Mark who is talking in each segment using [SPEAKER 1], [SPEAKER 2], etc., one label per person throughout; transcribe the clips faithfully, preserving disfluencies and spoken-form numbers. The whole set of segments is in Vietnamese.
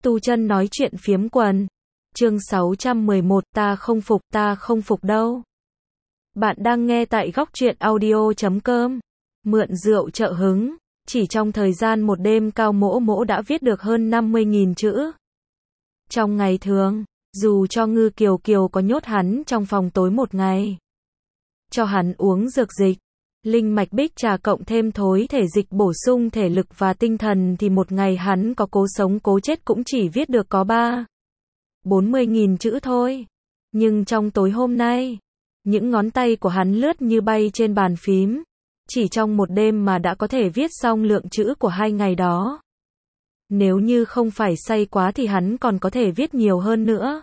[SPEAKER 1] Tu chân nói chuyện phiếm quần. Chương sáu trăm mười một, ta không phục, ta không phục đâu. Bạn đang nghe tại góc truyện audio chấm com. Mượn rượu trợ hứng. Chỉ trong thời gian một đêm Cao Mỗ Mỗ đã viết được hơn năm mươi nghìn chữ. Trong ngày thường, dù cho Ngư Kiều Kiều có nhốt hắn trong phòng tối một ngày, cho hắn uống dược dịch, linh mạch bích trà cộng thêm thối thể dịch bổ sung thể lực và tinh thần thì một ngày hắn có cố sống cố chết cũng chỉ viết được có ba, bốn mươi nghìn chữ thôi. Nhưng trong tối hôm nay, những ngón tay của hắn lướt như bay trên bàn phím. Chỉ trong một đêm mà đã có thể viết xong lượng chữ của hai ngày đó. Nếu như không phải say quá thì hắn còn có thể viết nhiều hơn nữa.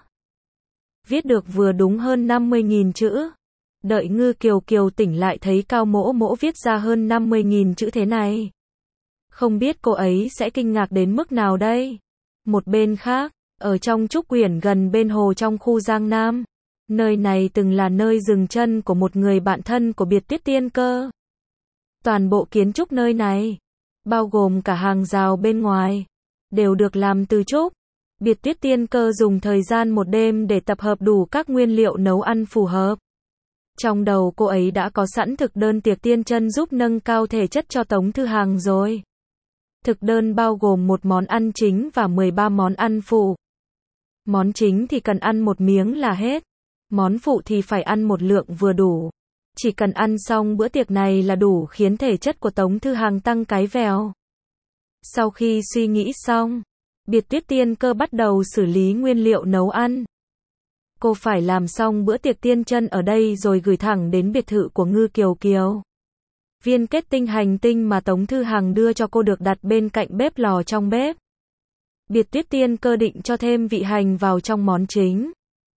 [SPEAKER 1] Viết được vừa đúng hơn năm mươi nghìn chữ. Đợi Ngư Kiều Kiều tỉnh lại thấy Cao Mỗ Mỗ viết ra hơn năm mươi nghìn chữ thế này. Không biết cô ấy sẽ kinh ngạc đến mức nào đây. Một bên khác, ở trong trúc quyển gần bên hồ trong khu Giang Nam. Nơi này từng là nơi dừng chân của một người bạn thân của Biệt Tuyết Tiên Cơ. Toàn bộ kiến trúc nơi này, bao gồm cả hàng rào bên ngoài, đều được làm từ trúc. Biệt Tuyết Tiên Cơ dùng thời gian một đêm để tập hợp đủ các nguyên liệu nấu ăn phù hợp. Trong đầu cô ấy đã có sẵn thực đơn tiệc tiên chân giúp nâng cao thể chất cho Tống Thư Hàng rồi. Thực đơn bao gồm một món ăn chính và mười ba món ăn phụ. Món chính thì cần ăn một miếng là hết. Món phụ thì phải ăn một lượng vừa đủ. Chỉ cần ăn xong bữa tiệc này là đủ khiến thể chất của Tống Thư Hàng tăng cái vèo. Sau khi suy nghĩ xong, Biệt Tuyết Tiên Cơ bắt đầu xử lý nguyên liệu nấu ăn. Cô phải làm xong bữa tiệc tiên chân ở đây rồi gửi thẳng đến biệt thự của Ngư Kiều Kiều. Viên kết tinh hành tinh mà Tống Thư Hàng đưa cho cô được đặt bên cạnh bếp lò trong bếp. Biệt Tuyết Tiên Cơ định cho thêm vị hành vào trong món chính.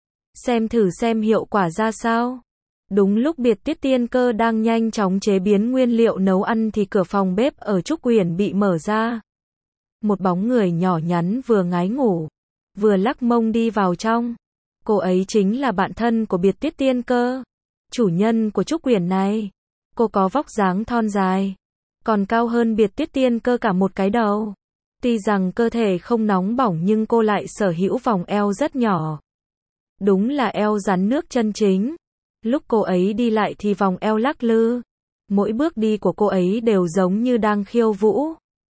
[SPEAKER 1] Xem thử xem hiệu quả ra sao. Đúng lúc Biệt Tuyết Tiên Cơ đang nhanh chóng chế biến nguyên liệu nấu ăn thì cửa phòng bếp ở trúc quyển bị mở ra. Một bóng người nhỏ nhắn vừa ngái ngủ, vừa lắc mông đi vào trong. Cô ấy chính là bạn thân của Biệt Tuyết Tiên Cơ, chủ nhân của trúc quyển này. Cô có vóc dáng thon dài, còn cao hơn Biệt Tuyết Tiên Cơ cả một cái đầu. Tuy rằng cơ thể không nóng bỏng nhưng cô lại sở hữu vòng eo rất nhỏ. Đúng là eo rắn nước chân chính. Lúc cô ấy đi lại thì vòng eo lắc lư. Mỗi bước đi của cô ấy đều giống như đang khiêu vũ.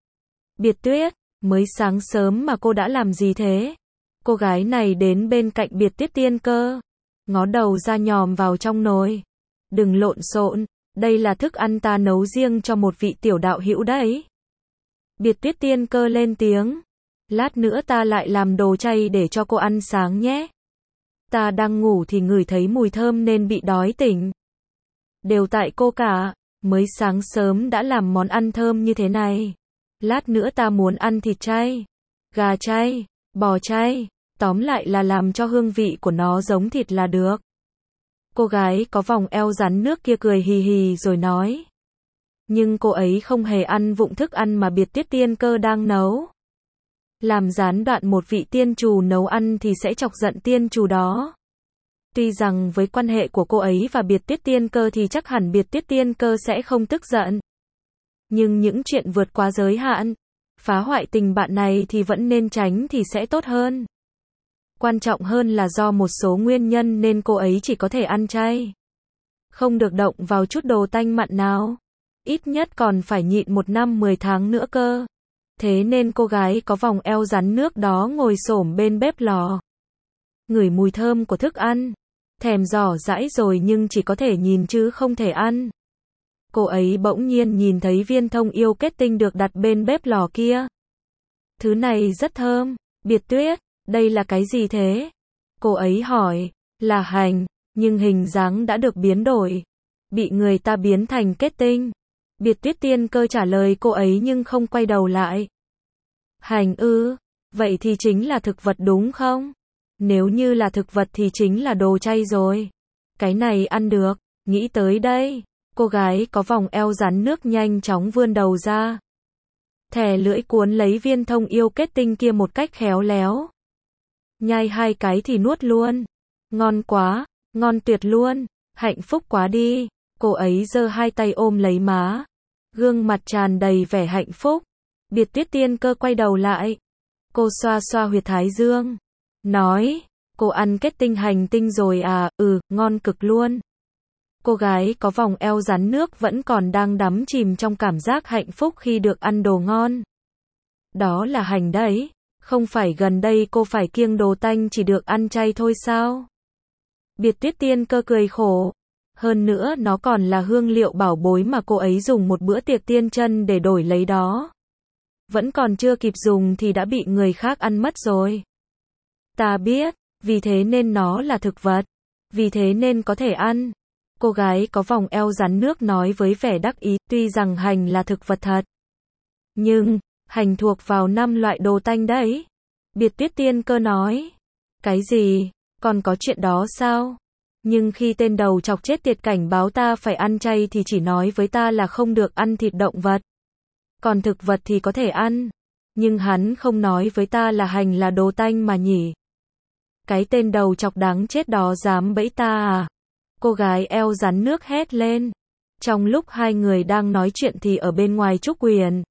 [SPEAKER 1] Biệt Tuyết, mới sáng sớm mà cô đã làm gì thế? Cô gái này đến bên cạnh Biệt Tuyết Tiên Cơ, ngó đầu ra nhòm vào trong nồi. Đừng lộn xộn, đây là thức ăn ta nấu riêng cho một vị tiểu đạo hữu đấy. Biệt Tuyết Tiên Cơ lên tiếng. Lát nữa ta lại làm đồ chay để cho cô ăn sáng nhé. Ta đang ngủ thì ngửi thấy mùi thơm nên bị đói tỉnh. Đều tại cô cả, mới sáng sớm đã làm món ăn thơm như thế này. Lát nữa ta muốn ăn thịt chay, gà chay, bò chay, tóm lại là làm cho hương vị của nó giống thịt là được. Cô gái có vòng eo rắn nước kia cười hì hì rồi nói. Nhưng cô ấy không hề ăn vụng thức ăn mà Biệt Tuyết Tiên Cơ đang nấu. Làm gián đoạn một vị tiên trù nấu ăn thì sẽ chọc giận tiên trù đó. Tuy rằng với quan hệ của cô ấy và Biệt Tuyết Tiên Cơ thì chắc hẳn Biệt Tuyết Tiên Cơ sẽ không tức giận. Nhưng những chuyện vượt quá giới hạn, phá hoại tình bạn này thì vẫn nên tránh thì sẽ tốt hơn. Quan trọng hơn là do một số nguyên nhân nên cô ấy chỉ có thể ăn chay. Không được động vào chút đồ tanh mặn nào. Ít nhất còn phải nhịn một năm mười tháng nữa cơ. Thế nên cô gái có vòng eo rắn nước đó ngồi xổm bên bếp lò. Ngửi mùi thơm của thức ăn. Thèm dò dãi rồi nhưng chỉ có thể nhìn chứ không thể ăn. Cô ấy bỗng nhiên nhìn thấy viên thông yêu kết tinh được đặt bên bếp lò kia. Thứ này rất thơm. Biệt Tuyết, đây là cái gì thế? Cô ấy hỏi. Là hành, nhưng hình dáng đã được biến đổi. Bị người ta biến thành kết tinh. Biệt Tuyết Tiên Cơ trả lời cô ấy nhưng không quay đầu lại. Hành ư, vậy thì chính là thực vật đúng không? Nếu như là thực vật thì chính là đồ chay rồi. Cái này ăn được, nghĩ tới đây. Cô gái có vòng eo rắn nước nhanh chóng vươn đầu ra. Thè lưỡi cuốn lấy viên thông yêu kết tinh kia một cách khéo léo. Nhai hai cái thì nuốt luôn. Ngon quá, ngon tuyệt luôn, hạnh phúc quá đi. Cô ấy giơ hai tay ôm lấy má. Gương mặt tràn đầy vẻ hạnh phúc. Biệt Tuyết Tiên Cơ quay đầu lại. Cô xoa xoa huyệt thái dương. Nói, cô ăn kết tinh hành tinh rồi à, ừ, ngon cực luôn. Cô gái có vòng eo rắn nước vẫn còn đang đắm chìm trong cảm giác hạnh phúc khi được ăn đồ ngon. Đó là hành đấy, không phải gần đây cô phải kiêng đồ tanh chỉ được ăn chay thôi sao? Biệt Tuyết Tiên Cơ cười khổ. Hơn nữa nó còn là hương liệu bảo bối mà cô ấy dùng một bữa tiệc tiên chân để đổi lấy đó. Vẫn còn chưa kịp dùng thì đã bị người khác ăn mất rồi. Ta biết, vì thế nên nó là thực vật. Vì thế nên có thể ăn. Cô gái có vòng eo rắn nước nói với vẻ đắc ý, tuy rằng hành là thực vật thật. Nhưng, hành thuộc vào năm loại đồ tanh đấy. Biệt Tuyết Tiên Cơ nói. Cái gì? Còn có chuyện đó sao? Nhưng khi tên đầu chọc chết tiệt cảnh báo ta phải ăn chay thì chỉ nói với ta là không được ăn thịt động vật. Còn thực vật thì có thể ăn. Nhưng hắn không nói với ta là hành là đồ tanh mà nhỉ. Cái tên đầu chọc đáng chết đó dám bẫy ta à? Cô gái eo rắn nước hét lên. Trong lúc hai người đang nói chuyện thì ở bên ngoài trúc huyền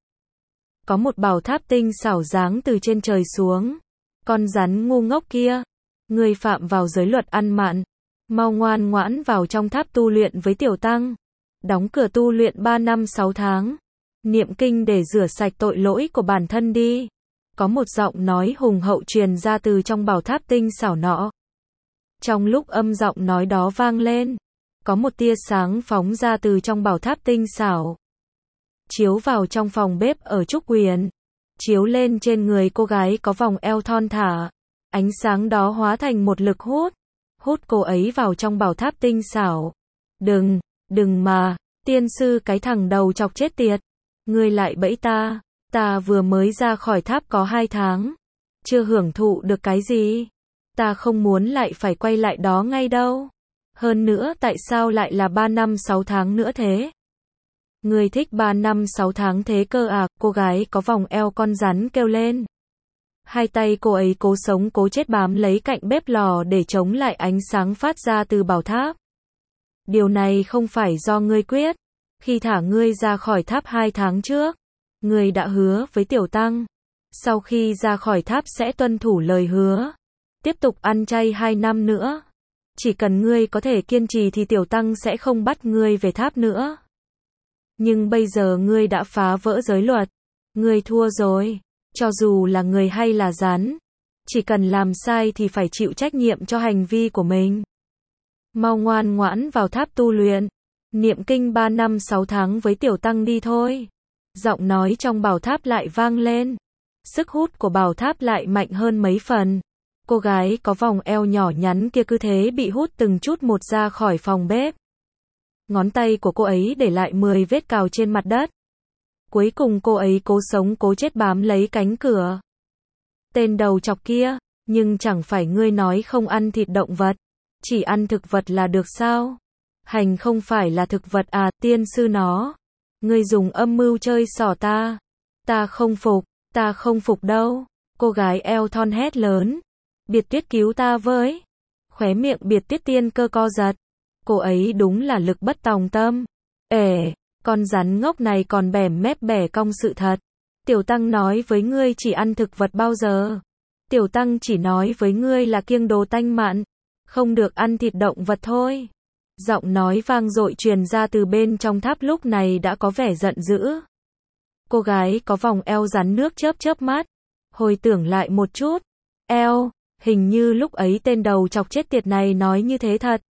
[SPEAKER 1] có một bảo tháp tinh xảo giáng từ trên trời xuống. Con rắn ngu ngốc kia, ngươi phạm vào giới luật ăn mặn, mau ngoan ngoãn vào trong tháp tu luyện với tiểu tăng. Đóng cửa tu luyện ba năm sáu tháng. Niệm kinh để rửa sạch tội lỗi của bản thân đi. Có một giọng nói hùng hậu truyền ra từ trong bảo tháp tinh xảo nọ. Trong lúc âm giọng nói đó vang lên, có một tia sáng phóng ra từ trong bảo tháp tinh xảo, chiếu vào trong phòng bếp ở trúc huyền, chiếu lên trên người cô gái có vòng eo thon thả. Ánh sáng đó hóa thành một lực hút, hút cô ấy vào trong bảo tháp tinh xảo. Đừng, đừng mà, tiên sư cái thằng đầu chọc chết tiệt. Ngươi lại bẫy ta, ta vừa mới ra khỏi tháp có hai tháng. Chưa hưởng thụ được cái gì. Ta không muốn lại phải quay lại đó ngay đâu. Hơn nữa tại sao lại là ba năm sáu tháng nữa thế? Ngươi thích ba năm sáu tháng thế cơ à? Cô gái có vòng eo con rắn kêu lên. Hai tay cô ấy cố sống cố chết bám lấy cạnh bếp lò để chống lại ánh sáng phát ra từ bảo tháp. Điều này không phải do ngươi quyết. Khi thả ngươi ra khỏi tháp hai tháng trước, ngươi đã hứa với tiểu tăng. Sau khi ra khỏi tháp sẽ tuân thủ lời hứa. Tiếp tục ăn chay hai năm nữa. Chỉ cần ngươi có thể kiên trì thì tiểu tăng sẽ không bắt ngươi về tháp nữa. Nhưng bây giờ ngươi đã phá vỡ giới luật. Ngươi thua rồi. Cho dù là người hay là rắn, chỉ cần làm sai thì phải chịu trách nhiệm cho hành vi của mình. Mau ngoan ngoãn vào tháp tu luyện. Niệm kinh ba năm sáu tháng với tiểu tăng đi thôi. Giọng nói trong bảo tháp lại vang lên. Sức hút của bảo tháp lại mạnh hơn mấy phần. Cô gái có vòng eo nhỏ nhắn kia cứ thế bị hút từng chút một ra khỏi phòng bếp. Ngón tay của cô ấy để lại mười vết cào trên mặt đất. Cuối cùng cô ấy cố sống cố chết bám lấy cánh cửa. Tên đầu chọc kia, nhưng chẳng phải ngươi nói không ăn thịt động vật, chỉ ăn thực vật là được sao? Hành không phải là thực vật à, tiên sư nó. Ngươi dùng âm mưu chơi xỏ ta. Ta không phục, ta không phục đâu. Cô gái eo thon hét lớn. Biệt Tuyết cứu ta với. Khóe miệng Biệt Tuyết Tiên Cơ co giật. Cô ấy đúng là lực bất tòng tâm. Ể, con rắn ngốc này còn bẻm mép bẻ cong sự thật. Tiểu tăng nói với ngươi chỉ ăn thực vật bao giờ? Tiểu tăng chỉ nói với ngươi là kiêng đồ tanh mặn, không được ăn thịt động vật thôi. Giọng nói vang dội truyền ra từ bên trong tháp lúc này đã có vẻ giận dữ. Cô gái có vòng eo rắn nước chớp chớp mắt, hồi tưởng lại một chút. Eo, hình như lúc ấy tên đầu chọc chết tiệt này nói như thế thật.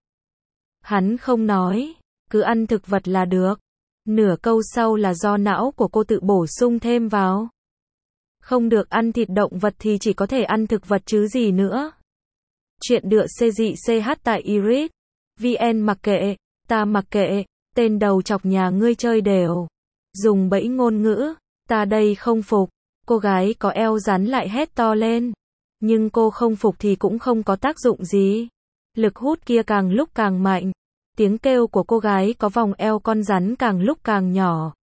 [SPEAKER 1] Hắn không nói, cứ ăn thực vật là được. Nửa câu sau là do não của cô tự bổ sung thêm vào. Không được ăn thịt động vật thì chỉ có thể ăn thực vật chứ gì nữa. Chuyện được xê dị xê hát tại iris chấm vn. Mặc kệ, ta mặc kệ, tên đầu chọc nhà ngươi chơi đều. Dùng bẫy ngôn ngữ, ta đây không phục. Cô gái có eo rắn lại hét to lên. Nhưng cô không phục thì cũng không có tác dụng gì. Lực hút kia càng lúc càng mạnh. Tiếng kêu của cô gái có vòng eo con rắn càng lúc càng nhỏ.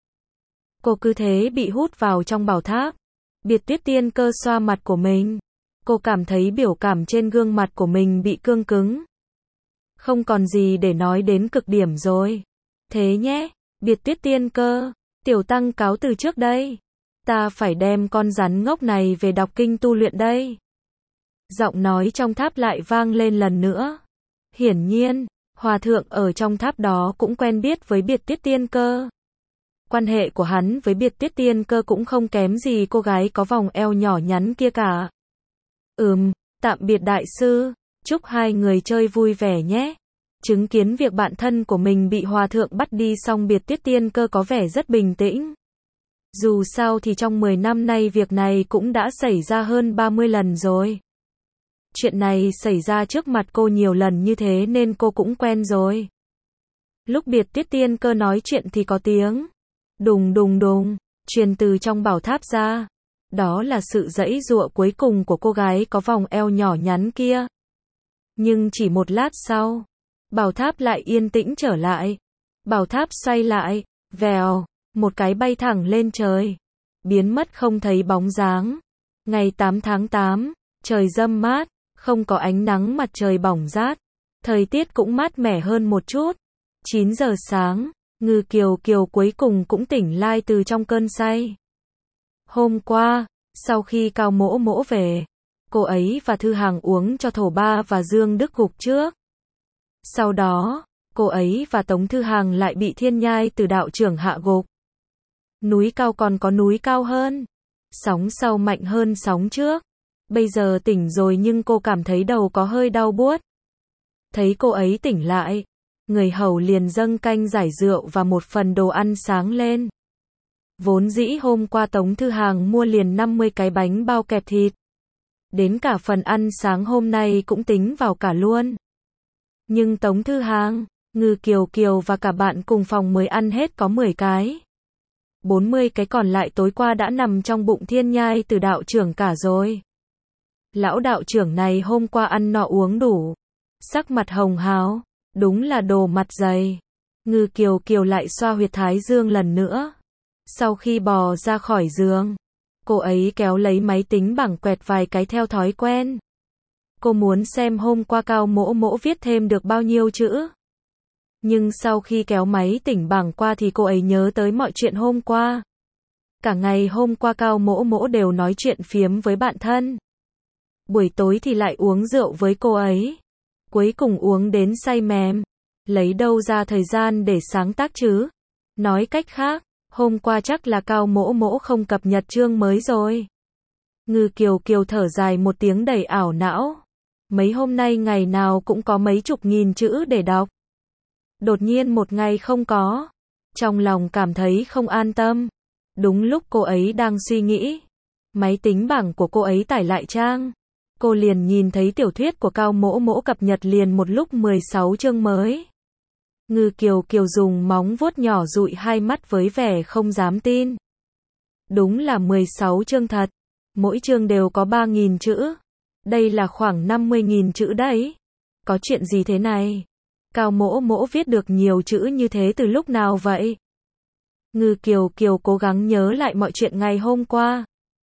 [SPEAKER 1] Cô cứ thế bị hút vào trong bảo tháp. Biệt Tuyết Tiên Cơ xoa mặt của mình. Cô cảm thấy biểu cảm trên gương mặt của mình bị cương cứng. Không còn gì để nói đến cực điểm rồi. Thế nhé, Biệt Tuyết Tiên Cơ, tiểu tăng cáo từ trước đây. ta phải đem con rắn ngốc này về đọc kinh tu luyện đây. Giọng nói trong tháp lại vang lên lần nữa. Hiển nhiên, hòa thượng ở trong tháp đó cũng quen biết với Biệt Tiết Tiên Cơ. Quan hệ của hắn với Biệt Tiết Tiên Cơ cũng không kém gì cô gái có vòng eo nhỏ nhắn kia cả. Ừm, tạm biệt đại sư, chúc hai người chơi vui vẻ nhé. Chứng kiến việc bạn thân của mình bị hòa thượng bắt đi xong Biệt Tiết Tiên Cơ có vẻ rất bình tĩnh. Dù sao thì trong mười năm nay việc này cũng đã xảy ra hơn ba mươi lần rồi. Chuyện này xảy ra trước mặt cô nhiều lần như thế nên cô cũng quen rồi. Lúc Biệt Tiết Tiên Cơ nói chuyện thì có tiếng đùng đùng đùng truyền từ trong bảo tháp ra. Đó là sự giãy giụa cuối cùng của cô gái có vòng eo nhỏ nhắn kia. Nhưng chỉ một lát sau, bảo tháp lại yên tĩnh trở lại. Bảo tháp xoay lại, vèo, một cái bay thẳng lên trời, biến mất không thấy bóng dáng. Ngày tám tháng tám, trời râm mát, không có ánh nắng mặt trời bỏng rát. Thời tiết cũng mát mẻ hơn một chút. chín giờ sáng, Ngư Kiều Kiều cuối cùng cũng tỉnh lai từ trong cơn say. Hôm qua, sau khi Cao Mỗ Mỗ về, cô ấy và Thư Hằng uống cho Thổ Ba và Dương Đức gục trước. Sau đó, cô ấy và Tống Thư Hằng lại bị Thiên Nhai từ đạo trưởng hạ gục. Núi cao còn có núi cao hơn. Sóng sau mạnh hơn sóng trước. Bây giờ tỉnh rồi nhưng cô cảm thấy đầu có hơi đau buốt. Thấy cô ấy tỉnh lại, người hầu liền dâng canh giải rượu và một phần đồ ăn sáng lên. Vốn dĩ hôm qua Tống Thư Hằng mua liền năm mươi cái bánh bao kẹp thịt. Đến cả phần ăn sáng hôm nay cũng tính vào cả luôn. Nhưng Tống Thư Hằng, Ngư Kiều Kiều và cả bạn cùng phòng mới ăn hết có mười cái. bốn mươi cái còn lại tối qua đã nằm trong bụng Thiên Nhai từ đạo trưởng cả rồi. Lão đạo trưởng này hôm qua ăn no uống đủ. Sắc mặt hồng hào, đúng là đồ mặt dày. Ngư Kiều Kiều lại xoa huyệt thái dương lần nữa. Sau khi bò ra khỏi giường, cô ấy kéo lấy máy tính bảng quẹt vài cái theo thói quen. Cô muốn xem hôm qua Cao Mỗ Mỗ viết thêm được bao nhiêu chữ. Nhưng sau khi kéo máy tỉnh bảng qua thì cô ấy nhớ tới mọi chuyện hôm qua. Cả ngày hôm qua Cao Mỗ Mỗ đều nói chuyện phiếm với bạn thân. Buổi tối thì lại uống rượu với cô ấy. Cuối cùng uống đến say mềm. Lấy đâu ra thời gian để sáng tác chứ? Nói cách khác, hôm qua chắc là Cao Mỗ Mỗ không cập nhật chương mới rồi. Ngư Kiều Kiều thở dài một tiếng đầy ảo não. Mấy hôm nay ngày nào cũng có mấy chục nghìn chữ để đọc. Đột nhiên một ngày không có. Trong lòng cảm thấy không an tâm. Đúng lúc cô ấy đang suy nghĩ, máy tính bảng của cô ấy tải lại trang. Cô liền nhìn thấy tiểu thuyết của Cao Mỗ Mỗ cập nhật liền một lúc mười sáu chương mới. Ngư Kiều Kiều dùng móng vuốt nhỏ dụi hai mắt với vẻ không dám tin. Đúng là mười sáu chương thật. Mỗi chương đều có ba nghìn chữ. Đây là khoảng năm mươi nghìn chữ đấy. Có chuyện gì thế này? Cao Mỗ Mỗ viết được nhiều chữ như thế từ lúc nào vậy? Ngư Kiều Kiều cố gắng nhớ lại mọi chuyện ngày hôm qua.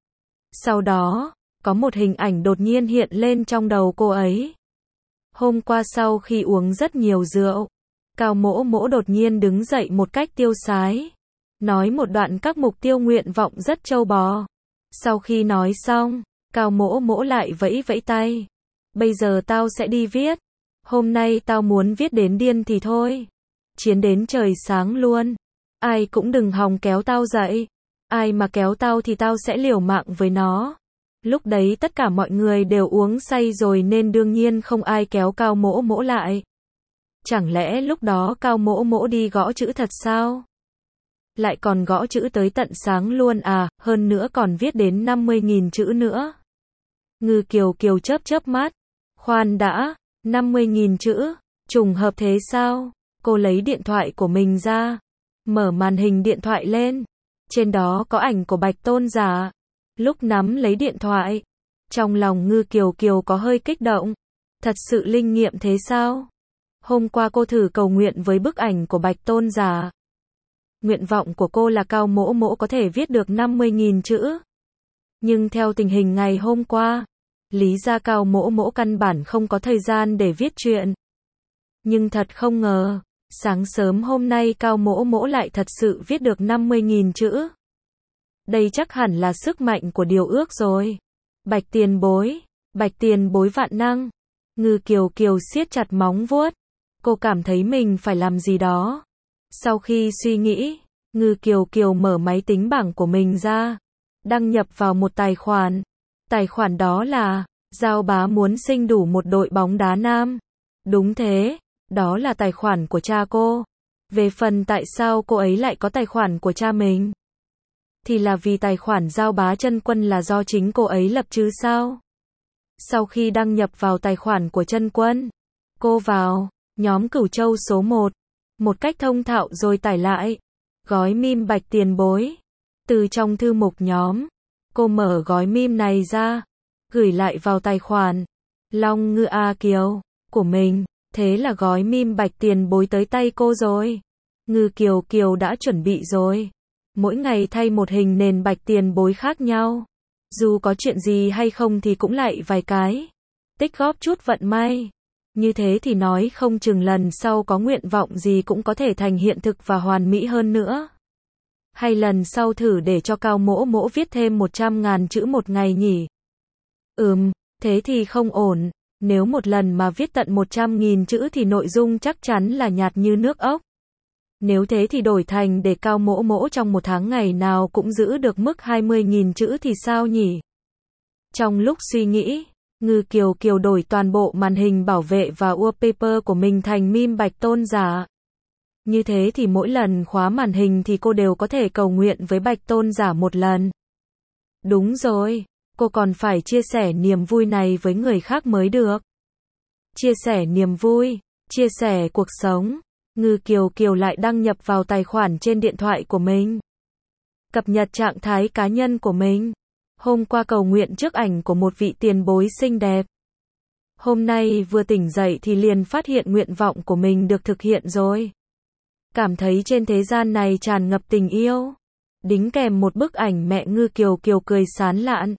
[SPEAKER 1] Sau đó, có một hình ảnh đột nhiên hiện lên trong đầu cô ấy. Hôm qua sau khi uống rất nhiều rượu, Cao Mỗ Mỗ đột nhiên đứng dậy một cách tiêu sái. Nói một đoạn các mục tiêu nguyện vọng rất trâu bò. Sau khi nói xong, Cao Mỗ Mỗ lại vẫy vẫy tay. Bây giờ tao sẽ đi viết. Hôm nay tao muốn viết đến điên thì thôi. Chiến đến trời sáng luôn. Ai cũng đừng hòng kéo tao dậy. Ai mà kéo tao thì tao sẽ liều mạng với nó. Lúc đấy tất cả mọi người đều uống say rồi nên đương nhiên không ai kéo Cao Mỗ Mỗ lại. Chẳng lẽ lúc đó Cao Mỗ Mỗ đi gõ chữ thật sao? Lại còn gõ chữ tới tận sáng luôn à, hơn nữa còn viết đến năm mươi nghìn chữ nữa. Ngư Kiều Kiều chớp chớp mắt. Khoan đã, năm mươi nghìn chữ, trùng hợp thế sao? Cô lấy điện thoại của mình ra, mở màn hình điện thoại lên. Trên đó có ảnh của Bạch Tôn Giả. Lúc nắm lấy điện thoại, trong lòng Ngư Kiều Kiều có hơi kích động. Thật sự linh nghiệm thế sao? Hôm qua cô thử cầu nguyện với bức ảnh của Bạch Tôn Giả. Nguyện vọng của cô là Cao Mỗ Mỗ có thể viết được năm mươi nghìn chữ. Nhưng theo tình hình ngày hôm qua, lý ra Cao Mỗ Mỗ căn bản không có thời gian để viết chuyện. Nhưng thật không ngờ, sáng sớm hôm nay Cao Mỗ Mỗ lại thật sự viết được năm mươi nghìn chữ. Đây chắc hẳn là sức mạnh của điều ước rồi. Bạch tiền bối, bạch tiền bối vạn năng. Ngư Kiều Kiều siết chặt móng vuốt. Cô cảm thấy mình phải làm gì đó. Sau khi suy nghĩ, Ngư Kiều Kiều mở máy tính bảng của mình ra. Đăng nhập vào một tài khoản. Tài khoản đó là, Giao Bá muốn sinh đủ một đội bóng đá nam. Đúng thế, đó là tài khoản của cha cô. Về phần tại sao cô ấy lại có tài khoản của cha mình, thì là vì tài khoản Giao Bá Chân Quân là do chính cô ấy lập chứ sao. Sau khi đăng nhập vào tài khoản của Chân Quân, cô vào nhóm Cửu Châu số một, một cách thông thạo rồi tải lại gói meme bạch tiền bối. Từ trong thư mục nhóm, cô mở gói meme này ra, gửi lại vào tài khoản Long Ngư A Kiều của mình. Thế là gói meme bạch tiền bối tới tay cô rồi. Ngư Kiều Kiều đã chuẩn bị rồi. Mỗi ngày thay một hình nền bạch tiền bối khác nhau. Dù có chuyện gì hay không thì cũng lại vài cái. Tích góp chút vận may. Như thế thì nói không chừng lần sau có nguyện vọng gì cũng có thể thành hiện thực và hoàn mỹ hơn nữa. Hay lần sau thử để cho Cao Mỗ Mỗ viết thêm một trăm ngàn chữ một ngày nhỉ? Ừm, thế thì không ổn. Nếu một lần mà viết tận một trăm nghìn chữ thì nội dung chắc chắn là nhạt như nước ốc. Nếu thế thì đổi thành để Cao Mỗ Mỗ trong một tháng ngày nào cũng giữ được mức hai mươi nghìn chữ thì sao nhỉ? Trong lúc suy nghĩ, Ngư Kiều Kiều đổi toàn bộ màn hình bảo vệ và wallpaper của mình thành meme bạch tôn giả. Như thế thì mỗi lần khóa màn hình thì cô đều có thể cầu nguyện với bạch tôn giả một lần. Đúng rồi, cô còn phải chia sẻ niềm vui này với người khác mới được. Chia sẻ niềm vui, chia sẻ cuộc sống. Ngư Kiều Kiều lại đăng nhập vào tài khoản trên điện thoại của mình. Cập nhật trạng thái cá nhân của mình. Hôm qua cầu nguyện trước ảnh của một vị tiền bối xinh đẹp. Hôm nay vừa tỉnh dậy thì liền phát hiện nguyện vọng của mình được thực hiện rồi. Cảm thấy trên thế gian này tràn ngập tình yêu. Đính kèm một bức ảnh mẹ Ngư Kiều Kiều cười sán lạn.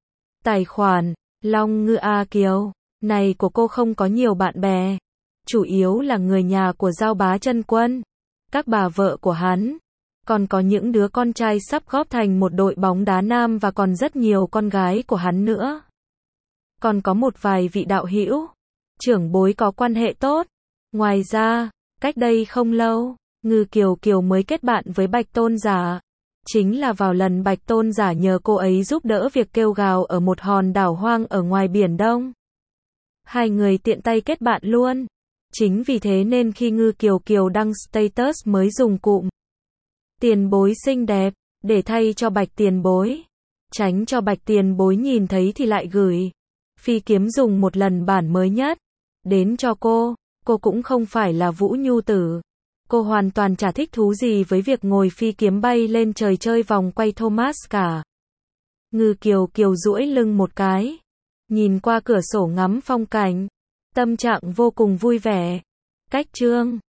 [SPEAKER 1] Tài khoản Long Ngư A Kiều này của cô không có nhiều bạn bè. Chủ yếu là người nhà của Giao Bá Chân Quân, các bà vợ của hắn, còn có những đứa con trai sắp góp thành một đội bóng đá nam và còn rất nhiều con gái của hắn nữa. Còn có một vài vị đạo hữu, trưởng bối có quan hệ tốt. Ngoài ra, cách đây không lâu, Ngư Kiều Kiều mới kết bạn với Bạch Tôn Giả. Chính là vào lần Bạch Tôn Giả nhờ cô ấy giúp đỡ việc kêu gào ở một hòn đảo hoang ở ngoài Biển Đông. Hai người tiện tay kết bạn luôn. Chính vì thế nên khi Ngư Kiều Kiều đăng status mới dùng cụm tiền bối xinh đẹp để thay cho bạch tiền bối. Tránh cho bạch tiền bối nhìn thấy thì lại gửi phi kiếm dùng một lần bản mới nhất đến cho cô. Cô cũng không phải là Vũ Nhu Tử. Cô hoàn toàn chả thích thú gì với việc ngồi phi kiếm bay lên trời chơi vòng quay Thomas cả. Ngư Kiều Kiều duỗi lưng một cái, nhìn qua cửa sổ ngắm phong cảnh. Tâm trạng vô cùng vui vẻ. Cách chương